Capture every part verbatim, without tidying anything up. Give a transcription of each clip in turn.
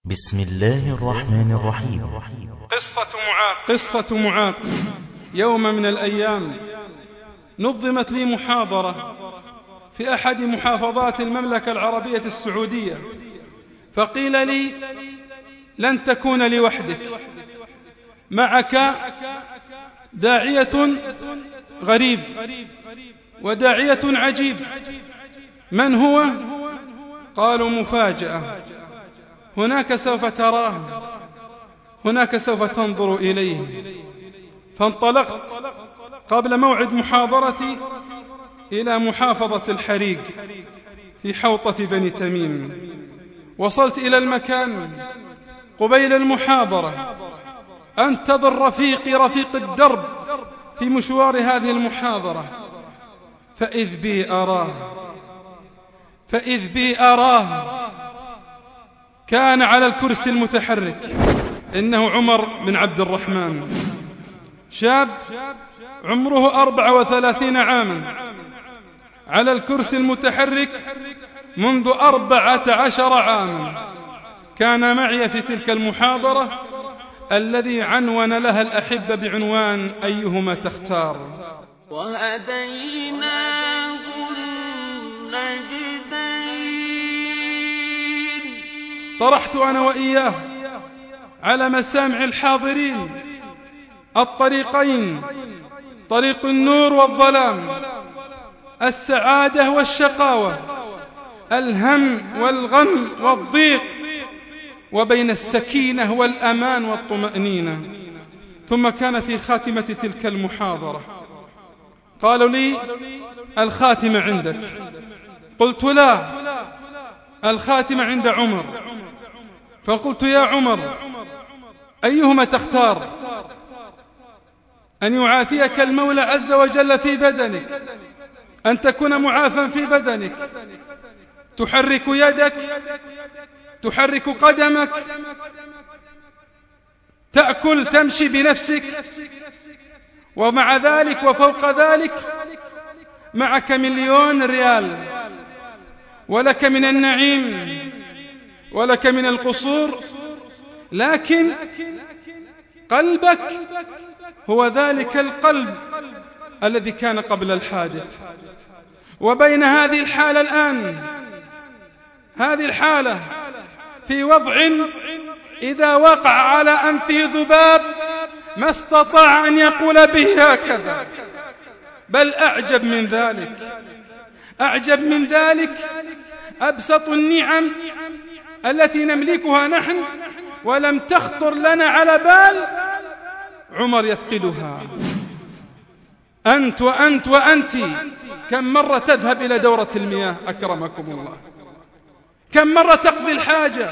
بسم الله الرحمن الرحيم. قصة معاق. قصة معاق. يوم من الأيام نظمت لي محاضرة في أحد محافظات المملكة العربية السعودية، فقيل لي لن تكون لوحدك، معك داعية غريب وداعية عجيب. من هو؟ قالوا مفاجأة، هناك سوف تراه، هناك سوف تنظر إليه. فانطلقت قبل موعد محاضرتي إلى محافظة الحريق في حوطة بني تميم. وصلت إلى المكان قبيل المحاضرة، أنتظر رفيقي رفيق الدرب في مشوار هذه المحاضرة، فإذ بي أراه فإذ بي أراه كان على الكرسي المتحرك. إنه عمر بن عبد الرحمن، شاب عمره أربع وثلاثين عاما، على الكرسي المتحرك منذ أربعة عشر عاما. كان معي في تلك المحاضرة الذي عنون لها الأحبة بعنوان أيهما تختار. وهديناه النجدين. طرحت أنا وإياه على مسامع الحاضرين الطريقين، طريق النور والظلام، السعادة والشقاوة، الهم والغم والضيق، وبين السكينة والأمان والطمأنينة. ثم كان في خاتمة تلك المحاضرة قالوا لي الخاتمة عندك. قلت لا، الخاتمة عند عمر. فقلت يا عمر أيهما تختار؟ أن يعافيك المولى عز وجل في بدنك، أن تكون معافا في بدنك، تحرك يدك، تحرك قدمك، تأكل تمشي بنفسك، ومع ذلك وفوق ذلك معك مليون ريال، ولك من النعيم ولك من القصور، لكن قلبك هو ذلك القلب الذي كان قبل الحادث. وبين هذه الحالة الآن، هذه الحالة في وضع إذا وقع على أنفه ذباب ما استطاع أن يقول به هكذا. بل أعجب من ذلك، أعجب من ذلك أبسط النعم التي نملكها نحن ولم تخطر لنا على بال، عمر يفقدها. أنت وأنت وأنت كم مرة تذهب إلى دورة المياه أكرمكم الله؟ كم مرة تقضي الحاجة؟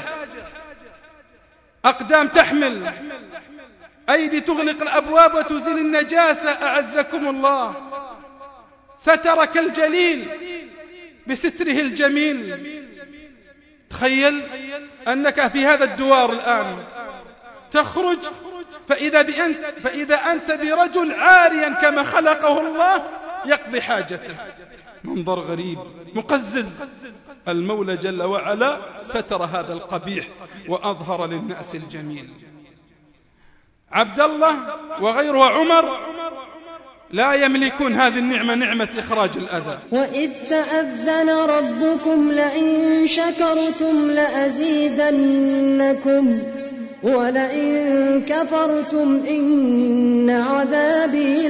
أقدام تحمل، أيدي تغلق الأبواب وتزيل النجاسة أعزكم الله. سترك الجليل بستره الجميل. تخيل أنك في هذا الدوار الآن تخرج فإذا, بأنت فإذا أنت برجل عاريا كما خلقه الله يقضي حاجته. منظر غريب مقزز. المولى جل وعلا ستر هذا القبيح وأظهر للناس الجميل. عبد الله وغيره عمر لا يملكون هذه النعمة، نعمة إخراج الأذى. وإذ تأذن ربكم لئن شكرتم لأزيدنكم ولئن كفرتم إن عذابي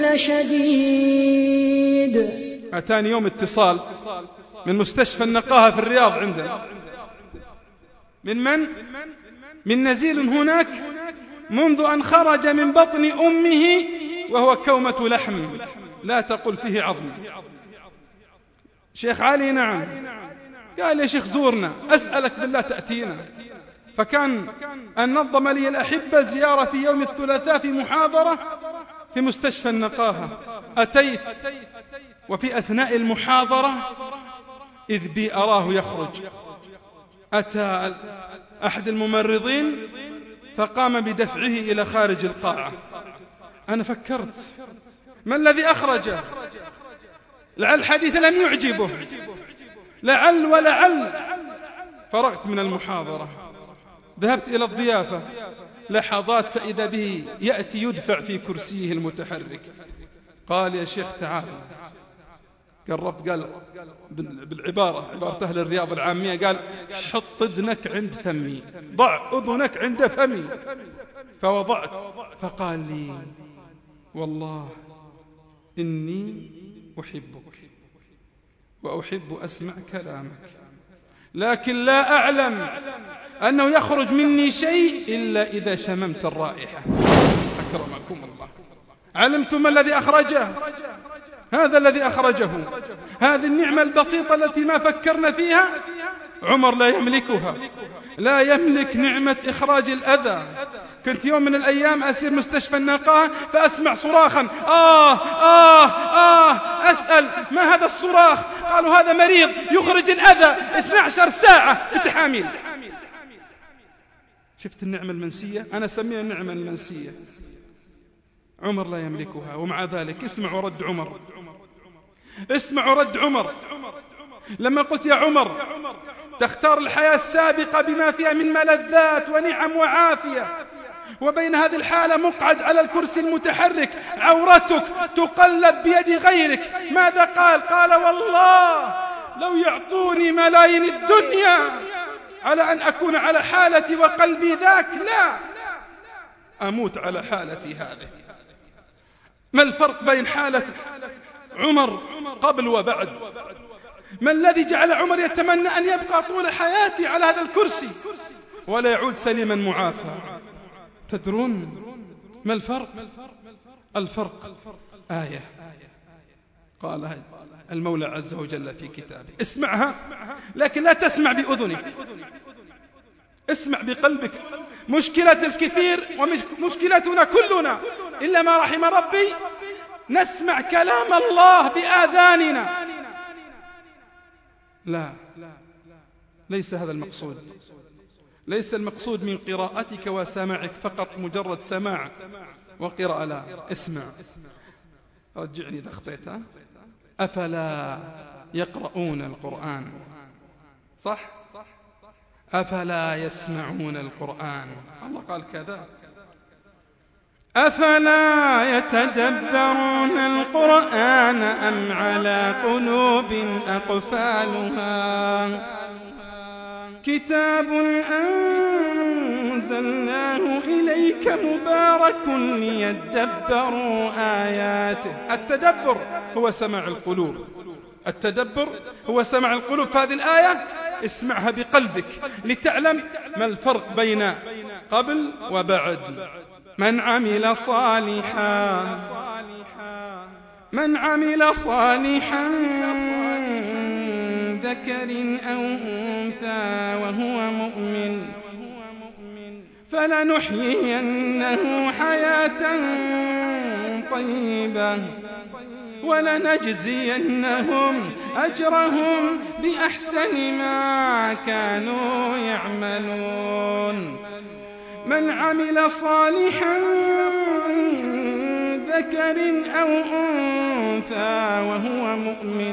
لشديد. أتاني يوم اتصال من مستشفى النقاهة في الرياض عندنا. من من؟ من نزيل هناك منذ أن خرج من بطن أمه وهو كومة لحم لا تقل فيه عظم. شيخ علي نعم. قال يا شيخ زورنا، أسألك بالله تأتينا. فكان أن نظم لي الأحبة زيارة في يوم الثلاثاء في محاضرة في مستشفى النقاهة. أتيت وفي أثناء المحاضرة إذ بي أراه يخرج. أتى أحد الممرضين فقام بدفعه إلى خارج القاعة. أنا فكرت ما الذي أخرجه؟ لعل الحديث لم يعجبه، لعل ولعل. فرغت من المحاضرة ذهبت إلى الضيافة لحظات فإذا به يأتي يدفع في كرسيه المتحرك. قال يا شيخ تعال. قربت قال بالعبارة عبارة أهل الرياض العامية، قال حط أذنك عند فمي، ضع أذنك عند فمي. فوضعت. فقال لي والله إني أحبك وأحب أسمع كلامك، لكن لا أعلم أنه يخرج مني شيء إلا إذا شممت الرائحة. أكرمكم الله. علمتم الذي أخرجه؟ هذا الذي أخرجه. هذه النعمة البسيطة التي ما فكرنا فيها عمر لا يملكها، لا يملك نعمة إخراج الأذى. كنت يوم من الأيام أسير مستشفى النقاهة فأسمع صراخا آه آه آه. أسأل ما هذا الصراخ؟ قالوا هذا مريض يخرج الأذى اثنتي عشرة ساعة بتحاميل. شفت النعمة المنسية؟ أنا أسميها النعمة المنسية. عمر لا يملكها، ومع ذلك اسمعوا رد عمر، اسمعوا رد عمر لما قلت يا عمر تختار الحياة السابقة بما فيها من ملذات ونعم وعافية، وبين هذه الحالة مقعد على الكرسي المتحرك، عورتك تقلب بيد غيرك. ماذا قال؟ قال والله لو يعطوني ملايين الدنيا على أن أكون على حالتي وقلبي ذاك، لا أموت على حالتي هذه. ما الفرق بين حالة عمر قبل وبعد؟ ما الذي جعل عمر يتمنى أن يبقى طول حياتي على هذا الكرسي ولا يعود سليما معافى؟ تدرون ما الفرق؟ الفرق آية قالها المولى عز وجل في كتابه، اسمعها لكن لا تسمع بأذنك، اسمع بقلبك. مشكلة الكثير ومشكلتنا كلنا إلا ما رحم ربي نسمع كلام الله بآذاننا. لا، ليس هذا المقصود. ليس المقصود من قراءتك وسماعك فقط مجرد سماع وقراءة، لا، اسمع. رجعني إذا أخطيتها. أفلا يقرؤون القرآن؟ صح؟ أفلا يسمعون القرآن؟ الله قال كذا. أفلا يتدبرون القرآن أم على قلوب أقفالها؟ كتاب أنزلناه إليك مبارك ليدبروا آياته. التدبر هو سماع القلوب، التدبر هو سماع القلوب. فهذه الآية اسمعها بقلبك لتعلم ما الفرق بين قبل وبعد. من عمل صالحا من عمل صالحا ذكر أو أنثى وهو مؤمن فلنحيينه حياة طيبة ولنجزينهم أجرهم بأحسن ما كانوا يعملون. من عمل صالحا ذكر أو أنثى وهو مؤمن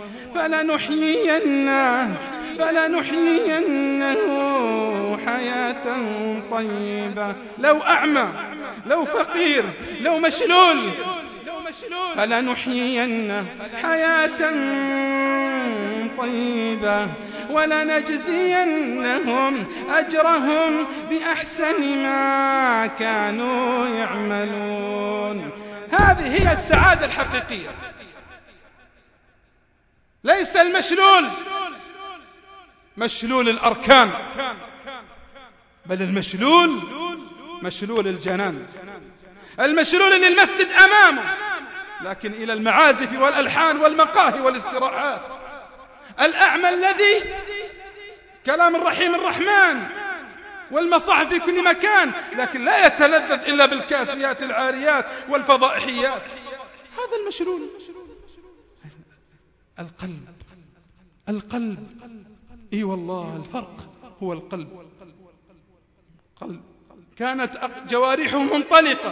فلنحيينه فلنحيينه حياة طيبة. لو أعمى، لو فقير، لو مشلول، فلنحيينه حياة طيبة ولنجزينهم أجرهم بأحسن ما كانوا يعملون. هذه هي السعادة الحقيقية. ليس المشلول مشلول الأركان، بل المشلول مشلول الجنان، المشلول اللي المسجد أمامه لكن إلى المعازف والألحان والمقاهي والاستراحات. الأعمى الذي كلام الرحيم الرحمن والمصاحف في كل مكان لكن لا يتلذذ إلا بالكاسيات العاريات والفضائحيات. هذا المشلول. القلب، القلب، اي والله الفرق هو القلب. قلب كانت جوارحه منطلقة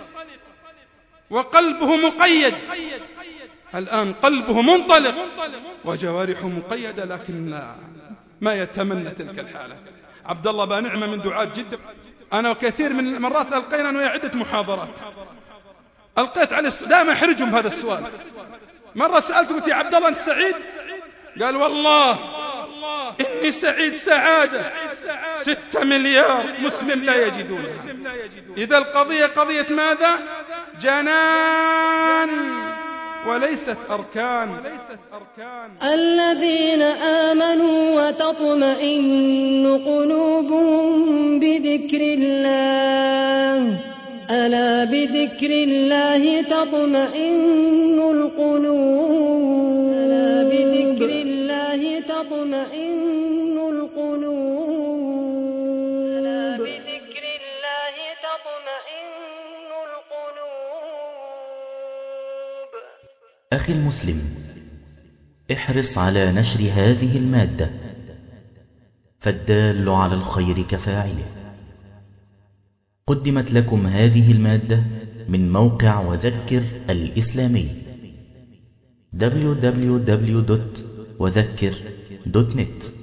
وقلبه مقيد، الآن قلبه منطلق وجوارحه مقيدة لكن ما يتمنى تلك الحالة. عبد الله با نعمة من دعاة جدة. أنا وكثير من المرات ألقينا أنه عدة محاضرات، ألقيت عليه دائما أحرجهم بهذا السؤال. مرة سألته قلت يا عبد الله أنت سعيد؟ قال والله إني سعيد سعادة ستة مليار مسلم لا يجدون. إذا القضية قضية ماذا؟ جنان وليست أركان. الذين آمنوا وتطمئن قلوبهم بذكر الله، ألا بذكر الله تطمئن القلوب، ألا بذكر الله تطمئن القلوب، ألا بذكر الله تطمئن القلوب. أخي المسلم، احرص على نشر هذه المادة، فالدال على الخير كفاعله. قدمت لكم هذه المادة من موقع وذكر الإسلامي دبليو دبليو دبليو دوت وذكر دوت نت.